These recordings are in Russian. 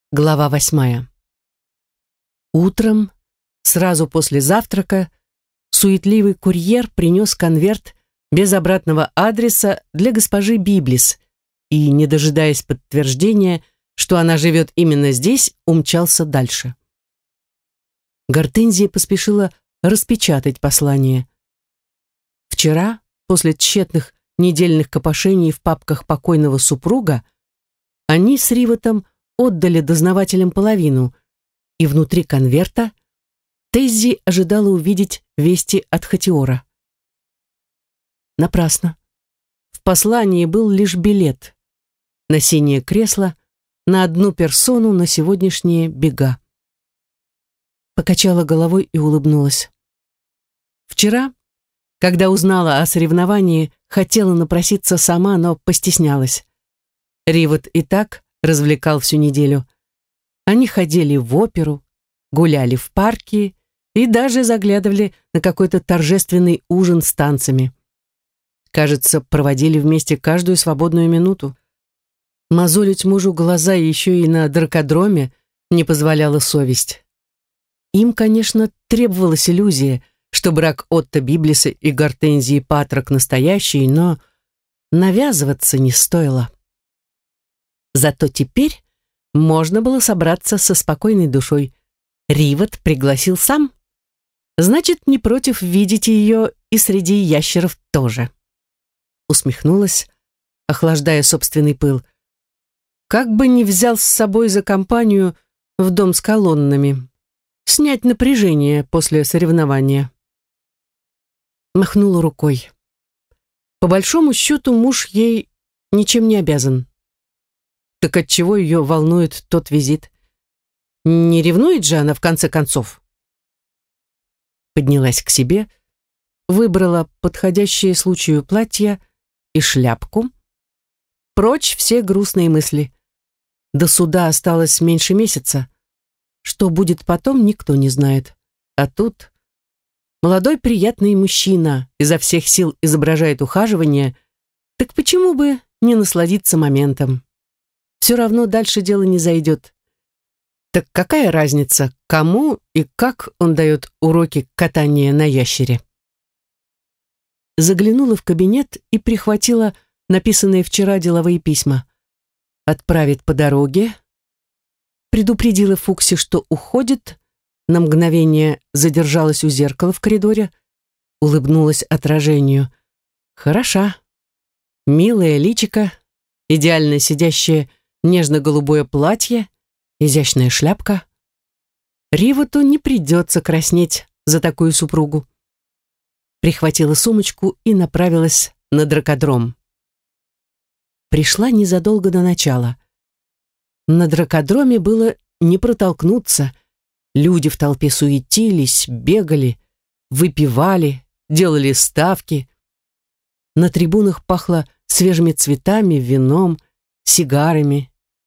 Глава 8. Утром, сразу после завтрака, суетливый курьер принес конверт без обратного адреса для госпожи Библис и, не дожидаясь подтверждения, что она живет именно здесь, умчался дальше. Гортензия поспешила распечатать послание. Вчера, после тщетных недельных копошений в папках покойного супруга, они с Ривотом отдали дознавателям половину, и внутри конверта Теззи ожидала увидеть вести от Хатиора. Напрасно. В послании был лишь билет на синее кресло на одну персону на сегодняшние бега. Покачала головой и улыбнулась. Вчера, когда узнала о соревновании, хотела напроситься сама, но постеснялась. Ривот и так развлекал всю неделю. Они ходили в оперу, гуляли в парке и даже заглядывали на какой-то торжественный ужин с танцами. Кажется, проводили вместе каждую свободную минуту. Мозолить мужу глаза еще и на дракодроме не позволяла совесть. Им, конечно, требовалась иллюзия, что брак Отто Библиса и Гортензии Патрок настоящий, но навязываться не стоило. Зато теперь можно было собраться со спокойной душой. Ривот пригласил сам. Значит, не против видеть ее и среди ящеров тоже. Усмехнулась, охлаждая собственный пыл. Как бы не взял с собой за компанию в дом с колоннами. Снять напряжение после соревнования. Махнула рукой. По большому счету муж ей ничем не обязан. Так отчего ее волнует тот визит? Не ревнует же она в конце концов? Поднялась к себе, выбрала подходящее случаю платье и шляпку. Прочь все грустные мысли. До суда осталось меньше месяца. Что будет потом, никто не знает. А тут молодой приятный мужчина изо всех сил изображает ухаживание, так почему бы не насладиться моментом? Все равно дальше дело не зайдет. Так какая разница, кому и как он дает уроки катания на ящере? Заглянула в кабинет и прихватила написанные вчера деловые письма. Отправит по дороге. Предупредила Фукси, что уходит. На мгновение задержалась у зеркала в коридоре. Улыбнулась отражению. Хороша. Милая личико, идеально сидящее нежно-голубое платье, изящная шляпка. Ривоту не придется краснеть за такую супругу. Прихватила сумочку и направилась на дракодром. Пришла незадолго до начала. На дракодроме было не протолкнуться. Люди в толпе суетились, бегали, выпивали, делали ставки. На трибунах пахло свежими цветами, вином, сигарами.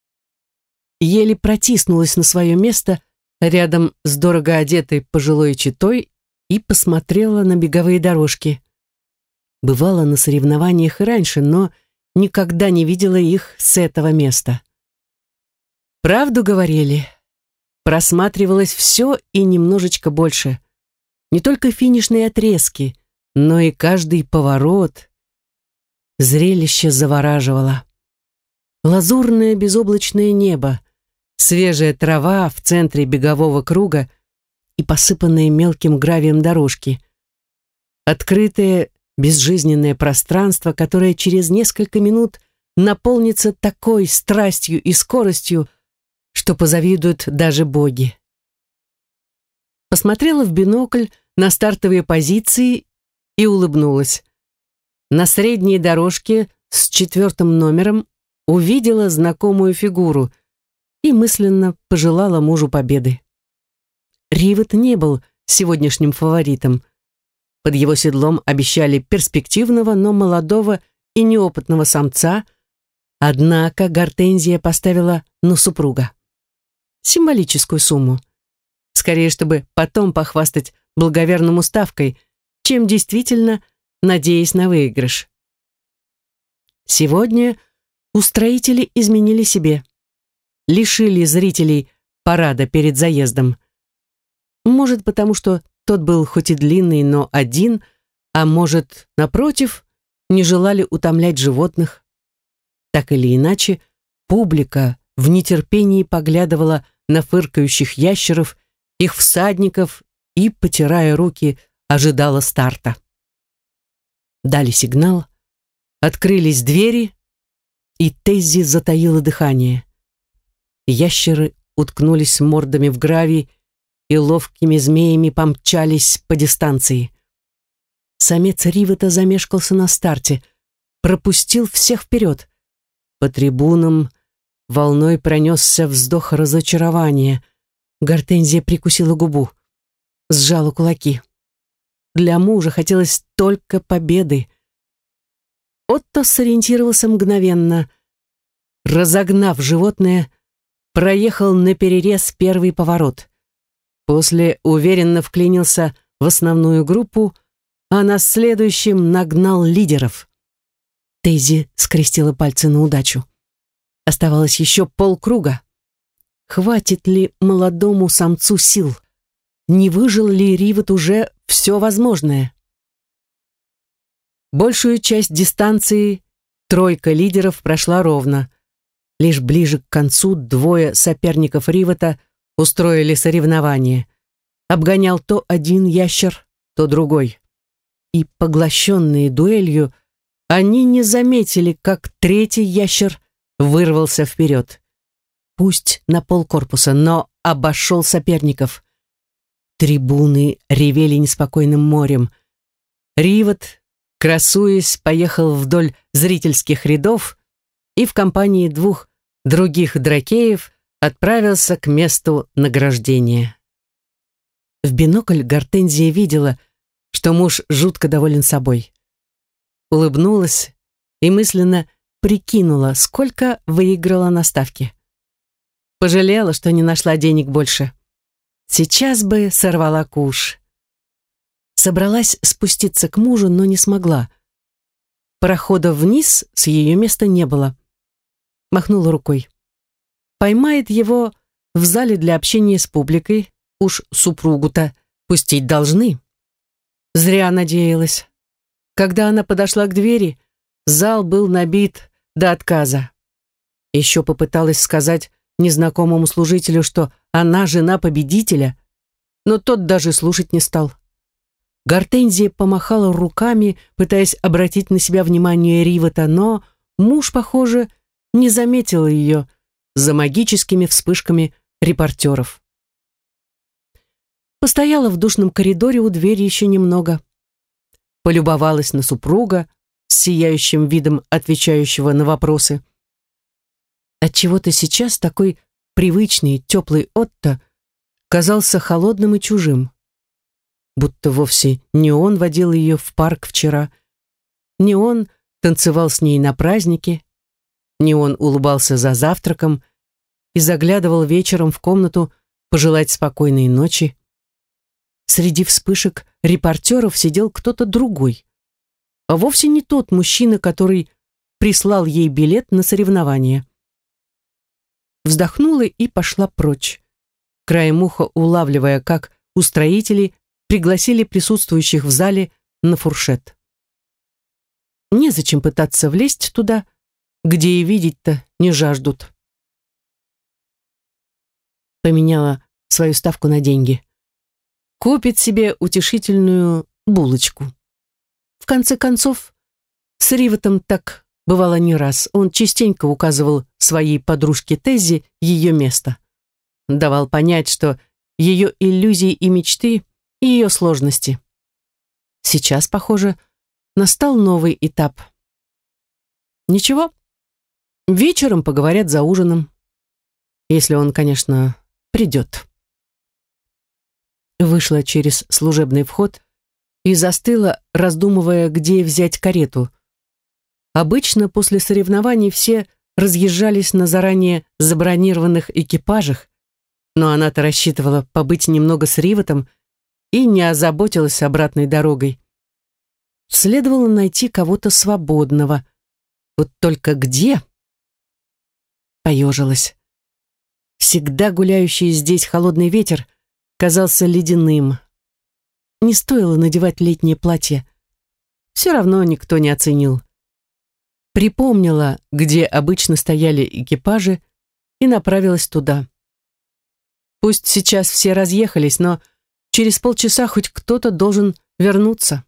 Еле протиснулась на свое место рядом с дорого одетой пожилой четой и посмотрела на беговые дорожки. Бывала на соревнованиях и раньше, но никогда не видела их с этого места. Правду говорили. Просматривалось все и немножечко больше. Не только финишные отрезки, но и каждый поворот. Зрелище завораживало. Лазурное безоблачное небо, свежая трава в центре бегового круга и посыпанные мелким гравием дорожки. Открытое, безжизненное пространство, которое через несколько минут наполнится такой страстью и скоростью, что позавидуют даже боги. Посмотрела в бинокль на стартовые позиции и улыбнулась. На средней дорожке с 4-м номером увидела знакомую фигуру и мысленно пожелала мужу победы. Ривот не был сегодняшним фаворитом. Под его седлом обещали перспективного, но молодого и неопытного самца, однако Гортензия поставила на супруга. Символическую сумму. Скорее, чтобы потом похвастать благоверному ставкой, чем действительно надеясь на выигрыш. Сегодня устроители изменили себе. лишили зрителей парада перед заездом. Может, потому что тот был хоть и длинный, но один, а может, напротив, не желали утомлять животных. Так или иначе, публика в нетерпении поглядывала на фыркающих ящеров, их всадников и, потирая руки, ожидала старта. Дали сигнал, открылись двери, и Теззи затаила дыхание. Ящеры уткнулись мордами в гравий и ловкими змеями помчались по дистанции. Самец Ривета замешкался на старте, пропустил всех вперед. По трибунам волной пронесся вздох разочарования. Гортензия прикусила губу, сжала кулаки. Для мужа хотелось только победы. Отто сориентировался мгновенно. Разогнав животное, проехал наперерез первый поворот. После уверенно вклинился в основную группу, а на следующем нагнал лидеров. Дейзи скрестила пальцы на удачу. Оставалось еще полкруга. Хватит ли молодому самцу сил? Не выжил ли Ривет уже все возможное? Большую часть дистанции тройка лидеров прошла ровно. Лишь ближе к концу двое соперников Ривета устроили соревнование. Обгонял то один ящер, то другой. И, поглощенные дуэлью, они не заметили, как третий ящер вырвался вперед. Пусть на полкорпуса, но обошел соперников. Трибуны ревели неспокойным морем. Ривет, красуясь, поехал вдоль зрительских рядов и в компании двух других дракеев отправился к месту награждения. В бинокль Гортензия видела, что муж жутко доволен собой. Улыбнулась и мысленно прикинула, сколько выиграла на ставке. Пожалела, что не нашла денег больше. Сейчас бы сорвала куш. Собралась спуститься к мужу, но не смогла. Прохода вниз с ее места не было. Махнула рукой. Поймает его в зале для общения с публикой. Уж супругу-то пустить должны. Зря надеялась. Когда она подошла к двери, зал был набит до отказа. Еще попыталась сказать незнакомому служителю, что она жена победителя, но тот даже слушать не стал. Гортензия помахала руками, пытаясь обратить на себя внимание Ривета, но муж, похоже, не заметил ее за магическими вспышками репортеров. Постояла в душном коридоре у двери еще немного. Полюбовалась на супруга с сияющим видом отвечающего на вопросы. Отчего-то сейчас такой привычный, теплый Отто казался холодным и чужим. Будто вовсе не он водил ее в парк вчера, не он танцевал с ней на празднике, не он улыбался за завтраком и заглядывал вечером в комнату пожелать спокойной ночи. Среди вспышек репортеров сидел кто-то другой, а вовсе не тот мужчина, который прислал ей билет на соревнование. Вздохнула и пошла прочь, краем уха улавливая, как устроители пригласили присутствующих в зале на фуршет. Незачем пытаться влезть туда, где и видеть-то не жаждут. Поменяла свою ставку на деньги. Купит себе утешительную булочку. В конце концов, с Риветом так бывало не раз. Он частенько указывал своей подружке Теззи ее место. Давал понять, что ее иллюзии и мечты — ее сложности. Сейчас, похоже, настал новый этап. Ничего, вечером поговорят за ужином. Если он, конечно, придет. Вышла через служебный вход и застыла, раздумывая, где взять карету. Обычно после соревнований все разъезжались на заранее забронированных экипажах, но она-то рассчитывала побыть немного с Риветом и не озаботилась обратной дорогой. Следовало найти кого-то свободного. Вот только где? Поежилась. Всегда гуляющий здесь холодный ветер казался ледяным. Не стоило надевать летнее платье. Все равно никто не оценил. Припомнила, где обычно стояли экипажи, и направилась туда. Пусть сейчас все разъехались, но через полчаса хоть кто-то должен вернуться.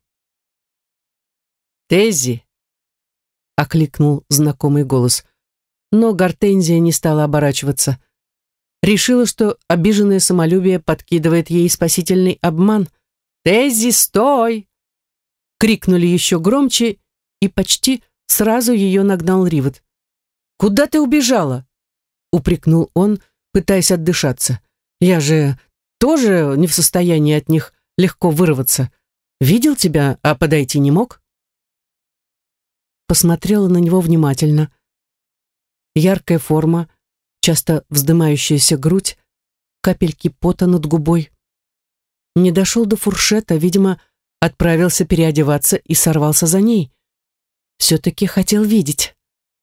«Теззи!» — окликнул знакомый голос, но Гортензия не стала оборачиваться. Решила, что обиженное самолюбие подкидывает ей спасительный обман. «Теззи, стой!» Крикнули еще громче, и почти сразу ее нагнал Ривот. «Куда ты убежала?» — упрекнул он, пытаясь отдышаться. «Я же тоже не в состоянии от них легко вырваться. Видел тебя, а подойти не мог?» Посмотрела на него внимательно. Яркая форма, часто вздымающаяся грудь, капельки пота над губой. Не дошел до фуршета, видимо, отправился переодеваться и сорвался за ней. Все-таки хотел видеть.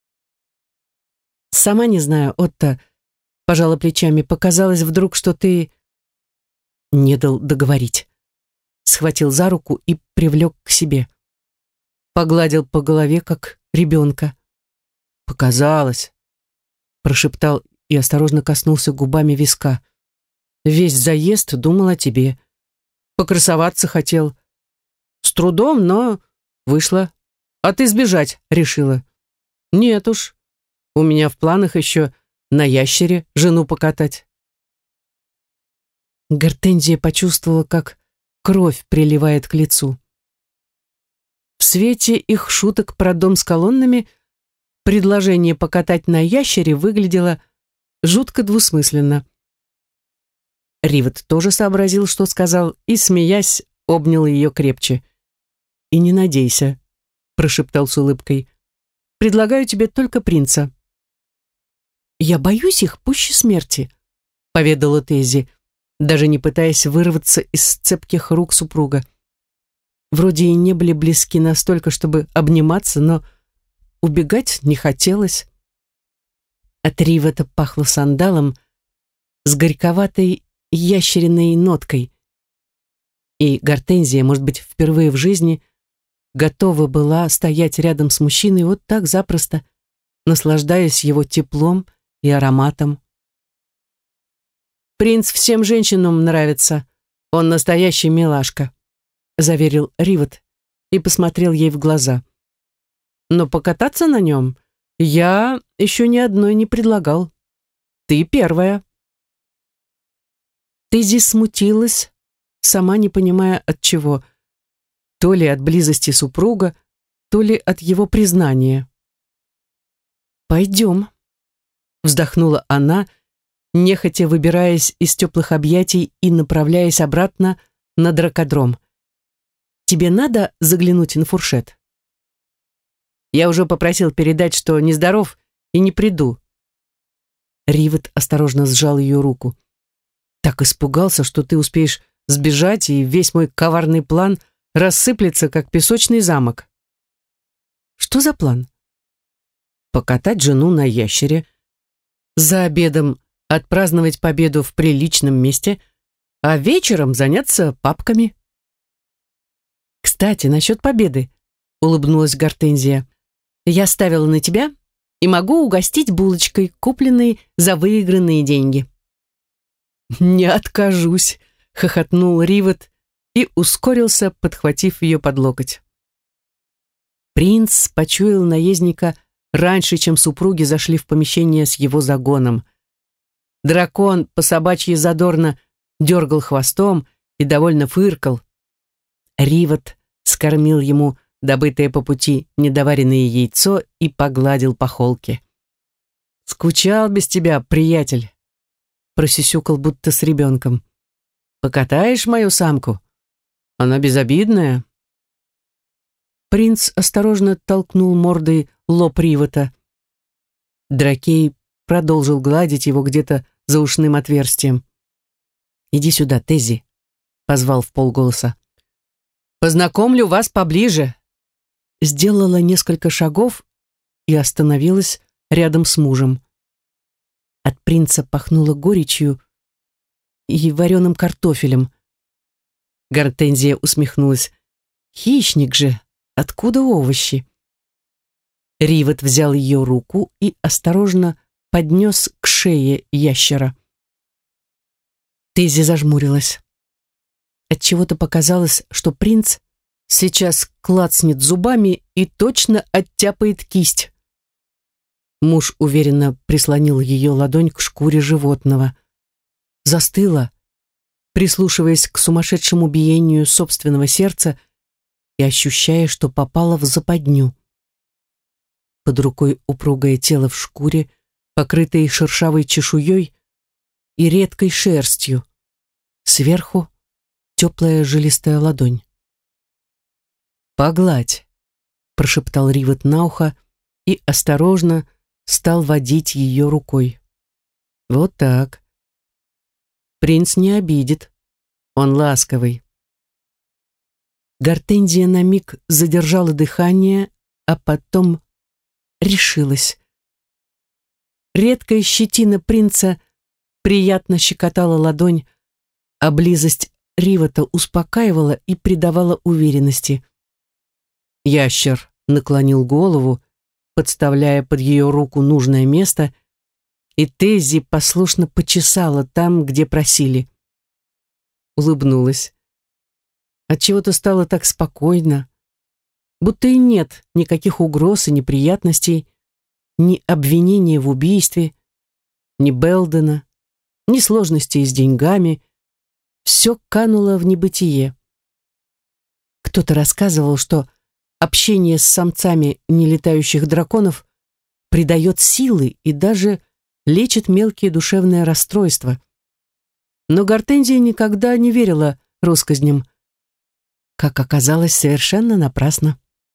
«Сама не знаю, Отто», — пожала плечами, — «показалось вдруг, что ты...» Не дал договорить. Схватил за руку и привлек к себе. Погладил по голове, как ребенка. «Показалось», — прошептал и осторожно коснулся губами виска. «Весь заезд думал о тебе. Покрасоваться хотел. С трудом, но вышло. А ты сбежать решила. Нет уж, у меня в планах еще на ящере жену покатать». Гортензия почувствовала, как кровь приливает к лицу. В свете их шуток про дом с колоннами предложение покатать на ящере выглядело жутко двусмысленно. Ривот тоже сообразил, что сказал, и, смеясь, обнял ее крепче. «И не надейся», — прошептал с улыбкой. «Предлагаю тебе только принца». «Я боюсь их пуще смерти», — поведала Теззи, даже не пытаясь вырваться из цепких рук супруга. Вроде и не были близки настолько, чтобы обниматься, но убегать не хотелось. От Ривота пахло сандалом с горьковатой ящериной ноткой. И Гортензия, может быть, впервые в жизни готова была стоять рядом с мужчиной вот так запросто, наслаждаясь его теплом и ароматом. «Принц всем женщинам нравится. Он настоящий милашка», — заверил Ривот и посмотрел ей в глаза. «Но покататься на нем я еще ни одной не предлагал. Ты первая». Теззи смутилась, сама не понимая от чего. То ли от близости супруга, то ли от его признания. «Пойдем», — вздохнула она, нехотя выбираясь из теплых объятий и направляясь обратно на дракодром. «Тебе надо заглянуть на фуршет?» «Я уже попросил передать, что нездоров и не приду». Ривот осторожно сжал ее руку. «Так испугался, что ты успеешь сбежать, и весь мой коварный план рассыплется, как песочный замок». «Что за план?» «Покатать жену на ящере, за обедом отпраздновать победу в приличном месте, а вечером заняться папками». «Кстати, насчет победы», — улыбнулась Гортензия. «Я ставила на тебя и могу угостить булочкой, купленной за выигранные деньги». «Не откажусь», — хохотнул Ривот и ускорился, подхватив ее под локоть. Принц почуял наездника раньше, чем супруги зашли в помещение с его загоном. Дракон по собачьи задорно дергал хвостом и довольно фыркал. Ривот скормил ему добытое по пути недоваренное яйцо и погладил по холке. «Скучал без тебя, приятель», — просюсюкал будто с ребенком. «Покатаешь мою самку? Она безобидная». Принц осторожно толкнул мордой лоб Ривота. Дракей продолжил гладить его где-то за ушным отверстием. «Иди сюда, Теззи», — позвал вполголоса. «Познакомлю вас поближе». Сделала несколько шагов и остановилась рядом с мужем. От принца пахнуло горечью и вареным картофелем. Гортензия усмехнулась. «Хищник же! Откуда овощи?» Ривот взял ее руку и осторожно поднес к шее ящера. Дейзи зажмурилась. Отчего-то показалось, что принц сейчас клацнет зубами и точно оттяпает кисть. Муж уверенно прислонил ее ладонь к шкуре животного. Застыла, прислушиваясь к сумасшедшему биению собственного сердца и ощущая, что попала в западню. Под рукой упругое тело в шкуре, покрытое шершавой чешуей и редкой шерстью. Сверху теплая жилистая ладонь. «Погладь», — прошептал Ривот на ухо и осторожно стал водить ее рукой. «Вот так. Принц не обидит. Он ласковый». Гортензия на миг задержала дыхание, а потом решилась. Редкая щетина принца приятно щекотала ладонь, а близость Ривота успокаивала и придавала уверенности. Ящер наклонил голову, подставляя под ее руку нужное место, и Дейзи послушно почесала там, где просили. Улыбнулась. Отчего-то стало так спокойно, будто и нет никаких угроз и неприятностей, ни обвинения в убийстве, ни Белдена, ни сложностей с деньгами. Все кануло в небытие. Кто-то рассказывал, что общение с самцами нелетающих драконов придает силы и даже лечит мелкие душевные расстройства. Но Гортензия никогда не верила россказням. Как оказалось, совершенно напрасно.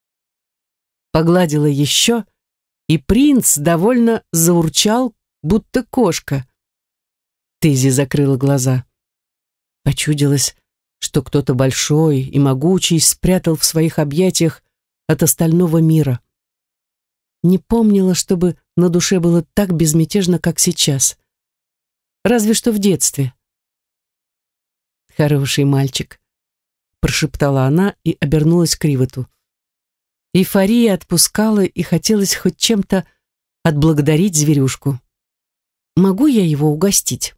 Погладила еще, и принц довольно заурчал, будто кошка. Дейзи закрыла глаза. Почудилось, что кто-то большой и могучий спрятал в своих объятиях от остального мира. Не помнила, чтобы на душе было так безмятежно, как сейчас. Разве что в детстве. «Хороший мальчик», — прошептала она и обернулась к Ривоту. Эйфория отпускала, и хотелось хоть чем-то отблагодарить зверюшку. «Могу я его угостить?»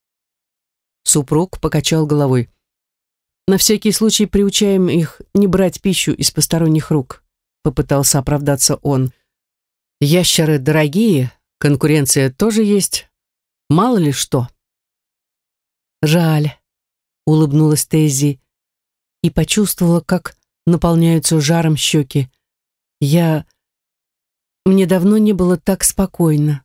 Супруг покачал головой. «На всякий случай приучаем их не брать пищу из посторонних рук», — попытался оправдаться он. «Ящеры дорогие, конкуренция тоже есть. Мало ли что». «Жаль», — улыбнулась Дейзи и почувствовала, как наполняются жаром щеки. Мне давно не было так спокойно».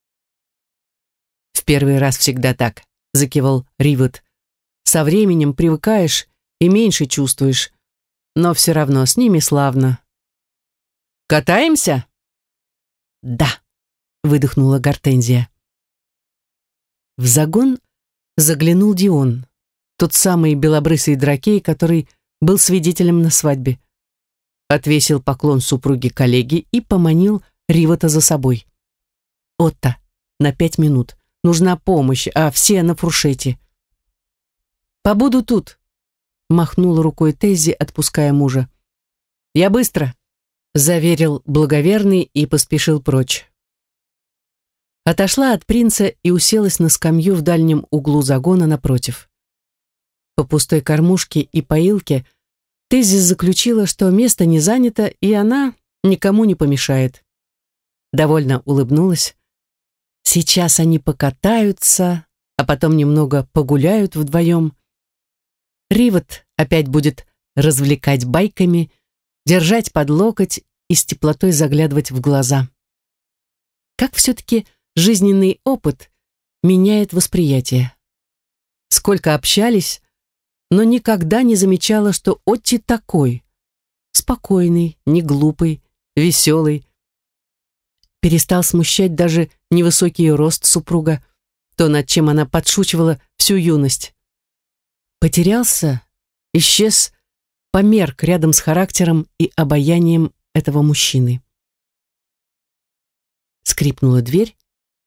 «В первый раз всегда так», — закивал Ривот. «Со временем привыкаешь и меньше чувствуешь, но все равно с ними славно». «Катаемся?» «Да», — выдохнула Гортензия. В загон заглянул Дион, тот самый белобрысый дракей, который был свидетелем на свадьбе. Отвесил поклон супруге коллеги и поманил Ривота за собой. «Отто, на 5 минут. Нужна помощь, а все на фуршете». «Побуду тут», — махнула рукой Дейзи, отпуская мужа. «Я быстро», — заверил благоверный и поспешил прочь. Отошла от принца и уселась на скамью в дальнем углу загона напротив. По пустой кормушке и поилке Дейзи заключила, что место не занято, и она никому не помешает. Довольно улыбнулась. Сейчас они покатаются, а потом немного погуляют вдвоем. Ривот опять будет развлекать байками, держать под локоть и с теплотой заглядывать в глаза. Как все-таки жизненный опыт меняет восприятие. Сколько общались, но никогда не замечала, что Отти такой. Спокойный, не глупый, веселый. Перестал смущать даже невысокий рост супруга, то, над чем она подшучивала всю юность. Потерялся, исчез, померк рядом с характером и обаянием этого мужчины. Скрипнула дверь,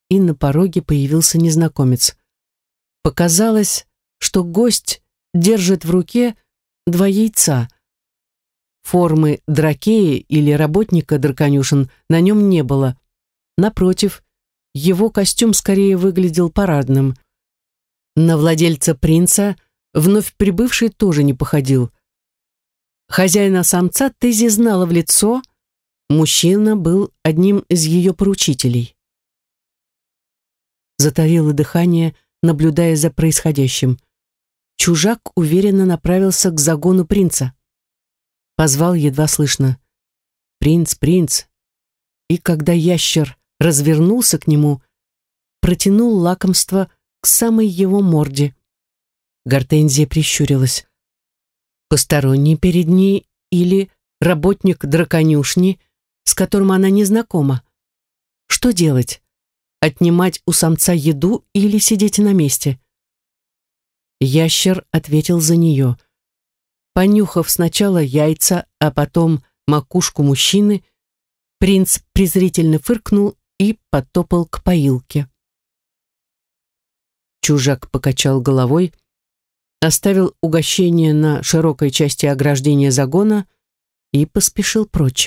и на пороге появился незнакомец. Показалось, что гость держит в руке 2 яйца. Формы дракея или работника драконюшен на нем не было. Напротив, его костюм скорее выглядел парадным. На владельца принца вновь прибывший тоже не походил. Хозяина-самца Тези знала в лицо, мужчина был одним из ее поручителей. Затаило дыхание, наблюдая за происходящим. Чужак уверенно направился к загону принца. Позвал едва слышно: «Принц, принц!» И когда ящер развернулся к нему, протянул лакомство к самой его морде. Гортензия прищурилась. Посторонний перед ней или работник драконюшни, с которым она не знакома? Что делать? Отнимать у самца еду или сидеть на месте? Ящер ответил за нее. Понюхав сначала яйца, а потом макушку мужчины, принц презрительно фыркнул и потопал к поилке. Чужак покачал головой, оставил угощение на широкой части ограждения загона и поспешил прочь.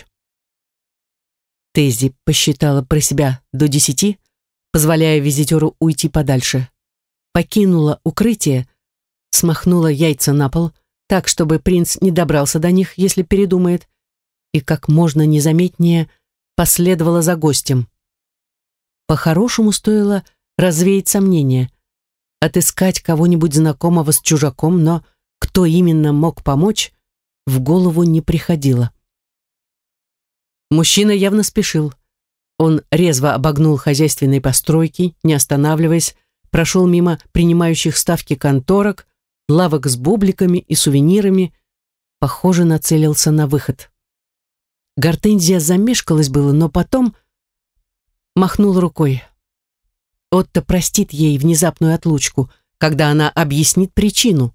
Тези посчитала про себя до 10, позволяя визитеру уйти подальше. Покинула укрытие, смахнула яйца на пол, так, чтобы принц не добрался до них, если передумает, и как можно незаметнее последовала за гостем. По-хорошему стоило развеять сомнения, отыскать кого-нибудь знакомого с чужаком, но кто именно мог помочь, в голову не приходило. Мужчина явно спешил. Он резво обогнул хозяйственные постройки, не останавливаясь, прошел мимо принимающих ставки конторок, лавок с бубликами и сувенирами, похоже, нацелился на выход. Гортензия замешкалась было, но потом махнула рукой. Отто простит ей внезапную отлучку, когда она объяснит причину.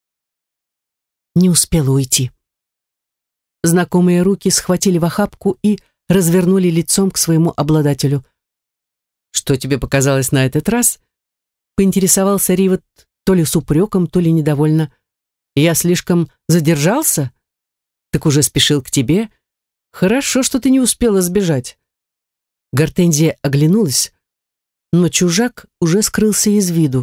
Не успела уйти. Знакомые руки схватили в охапку и развернули лицом к своему обладателю. «Что тебе показалось на этот раз?» Поинтересовался Ривот, то ли с упреком, то ли недовольно. «Я слишком задержался? Так уже спешил к тебе. Хорошо, что ты не успела сбежать». Гортензия оглянулась, но чужак уже скрылся из виду.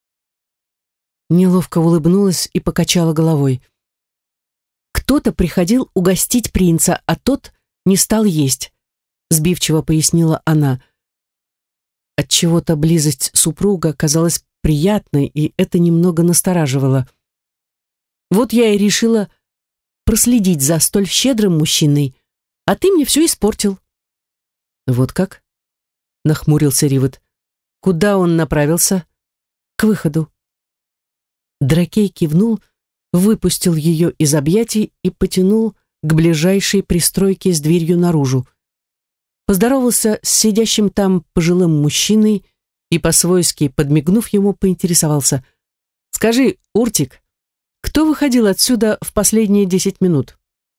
Неловко улыбнулась и покачала головой. «Кто-то приходил угостить принца, а тот не стал есть», сбивчиво пояснила она. Отчего-то близость супруга казалась приятной, и это немного настораживало. «Вот я и решила проследить за столь щедрым мужчиной, а ты мне все испортил». «Вот как?» — нахмурился Ривот. «Куда он направился?» «К выходу». Дракей кивнул, выпустил ее из объятий и потянул к ближайшей пристройке с дверью наружу. Поздоровался с сидящим там пожилым мужчиной и, по-свойски подмигнув ему, поинтересовался: «Скажи, Уртик, кто выходил отсюда в последние 10 минут?»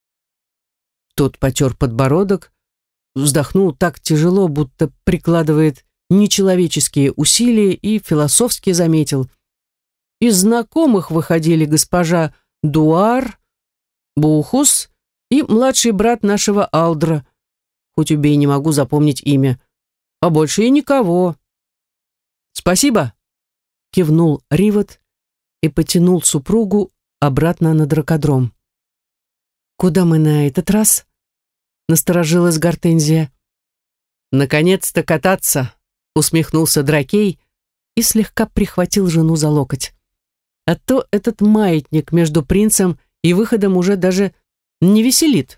Тот потер подбородок, вздохнул так тяжело, будто прикладывает нечеловеческие усилия, и философски заметил: «Из знакомых выходили госпожа Дуар, Бухус и младший брат нашего Алдра, хоть убей, не могу запомнить имя, а больше и никого». «Спасибо», — кивнул Ривот и потянул супругу обратно на дракодром. «Куда мы на этот раз?» — насторожилась Гортензия. «Наконец-то кататься», — усмехнулся Дракей и слегка прихватил жену за локоть. «А то этот маятник между принцем и выходом уже даже не веселит».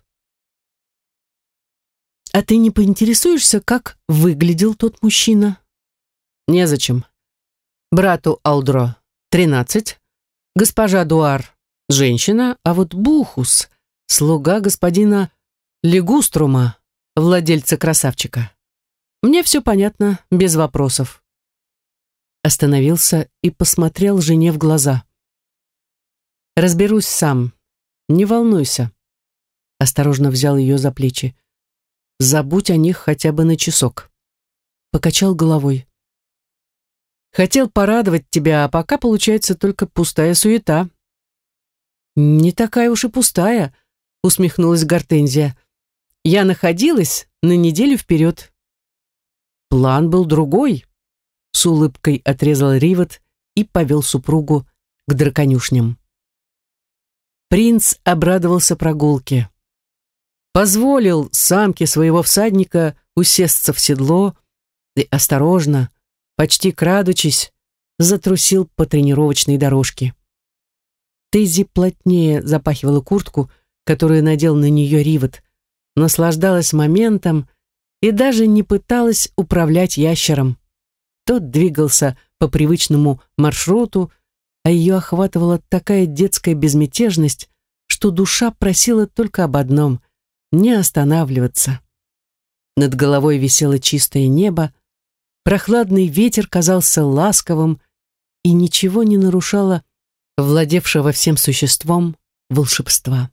«А ты не поинтересуешься, как выглядел тот мужчина?» «Незачем. Брату Алдро 13, госпожа Дуар — женщина, а вот Бухус — слуга господина Лигуструма, владельца красавчика. Мне все понятно, без вопросов». Остановился и посмотрел жене в глаза. «Разберусь сам, не волнуйся». Осторожно взял ее за плечи. «Забудь о них хотя бы на часок. покачал головой. «Хотел порадовать тебя, а пока получается только пустая суета». «Не такая уж и пустая», — усмехнулась Гортензия. «Я находилась на неделю вперед». «План был другой», — с улыбкой отрезал Ривот и повел супругу к драконюшням. Принц обрадовался прогулке. Позволил самке своего всадника усесться в седло и осторожно, почти крадучись, затрусил по тренировочной дорожке. Теззи плотнее запахивала куртку, которую надел на нее Ривот, наслаждалась моментом и даже не пыталась управлять ящером. Тот двигался по привычному маршруту, а ее охватывала такая детская безмятежность, что душа просила только об одном — не останавливаться. Над головой висело чистое небо, прохладный ветер казался ласковым и ничего не нарушало владевшего всем существом волшебства.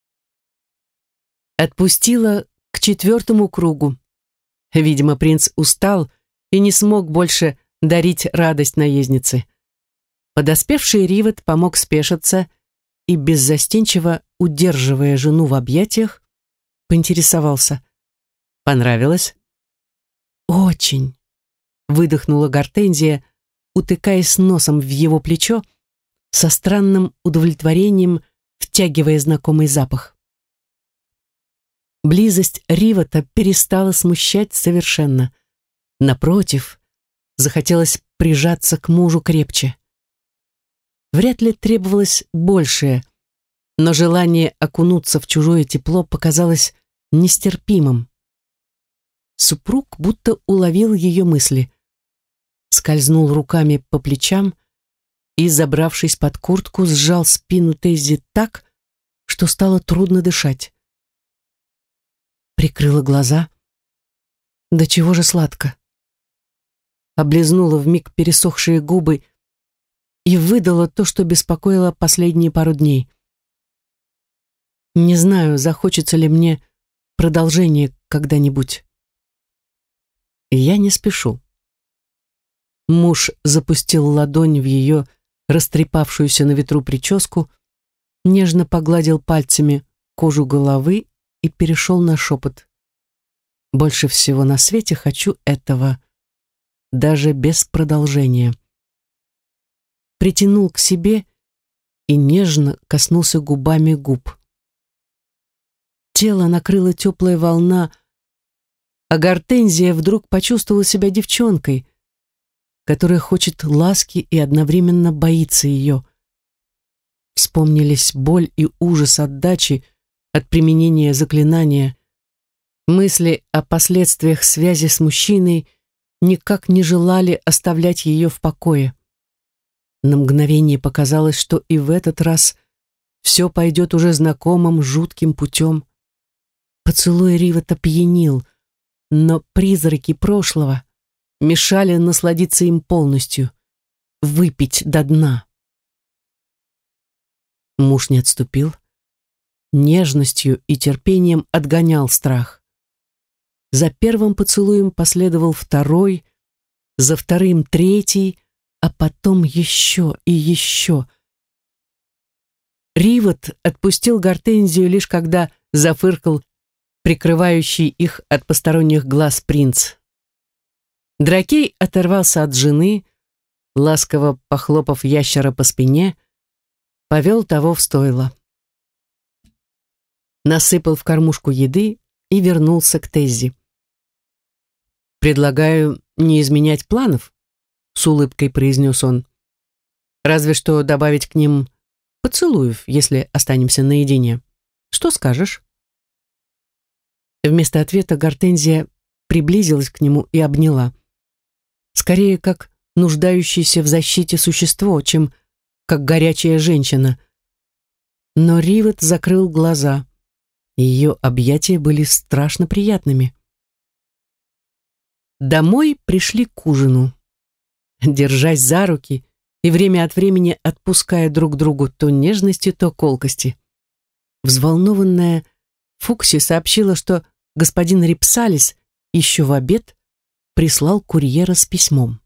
Отпустила к 4-му кругу. Видимо, принц устал и не смог больше дарить радость наезднице. Подоспевший Ривот помог спешиться и, беззастенчиво удерживая жену в объятиях, поинтересовался: «Понравилось?» «Очень», — выдохнула Гортензия, утыкаясь носом в его плечо, со странным удовлетворением втягивая знакомый запах. Близость Ривота перестала смущать совершенно. Напротив, захотелось прижаться к мужу крепче. Вряд ли требовалось большее, но желание окунуться в чужое тепло показалось нестерпимым. Супруг будто уловил ее мысли, скользнул руками по плечам и, забравшись под куртку, сжал спину Теззи так, что стало трудно дышать. Прикрыла глаза. Да чего же сладко. Облизнула вмиг пересохшие губы и выдала то, что беспокоило последние пару дней. Не знаю, захочется ли мне продолжение когда-нибудь. Я не спешу. Муж запустил ладонь в ее растрепавшуюся на ветру прическу, нежно погладил пальцами кожу головы и перешел на шепот. Больше всего на свете хочу этого, даже без продолжения. Притянул к себе и нежно коснулся губами губ. Тело накрыла теплая волна, а Гортензия вдруг почувствовала себя девчонкой, которая хочет ласки и одновременно боится ее. Вспомнились боль и ужас отдачи от применения заклинания. Мысли о последствиях связи с мужчиной никак не желали оставлять ее в покое. На мгновение показалось, что и в этот раз все пойдет уже знакомым жутким путем. Поцелуй Ривота пьянил, но призраки прошлого мешали насладиться им полностью, выпить до дна. Муж не отступил, нежностью и терпением отгонял страх. За первым поцелуем последовал второй, за вторым третий, а потом еще и еще. Ривот отпустил Гортензию лишь когда зафыркал прикрывающий их от посторонних глаз принц. Дракей оторвался от жены, ласково похлопав ящера по спине, повел того в стойло. Насыпал в кормушку еды и вернулся к Теззи. «Предлагаю не изменять планов», — с улыбкой произнес он. «Разве что добавить к ним поцелуев, если останемся наедине. Что скажешь?» Вместо ответа Гортензия приблизилась к нему и обняла. Скорее, как нуждающееся в защите существо, чем как горячая женщина. Но Ривот закрыл глаза. Ее объятия были страшно приятными. Домой пришли к ужину. Держась за руки и время от времени отпуская друг другу то нежности, то колкости. Взволнованная Фукси сообщила, что господин Рипсалис еще в обед прислал курьера с письмом.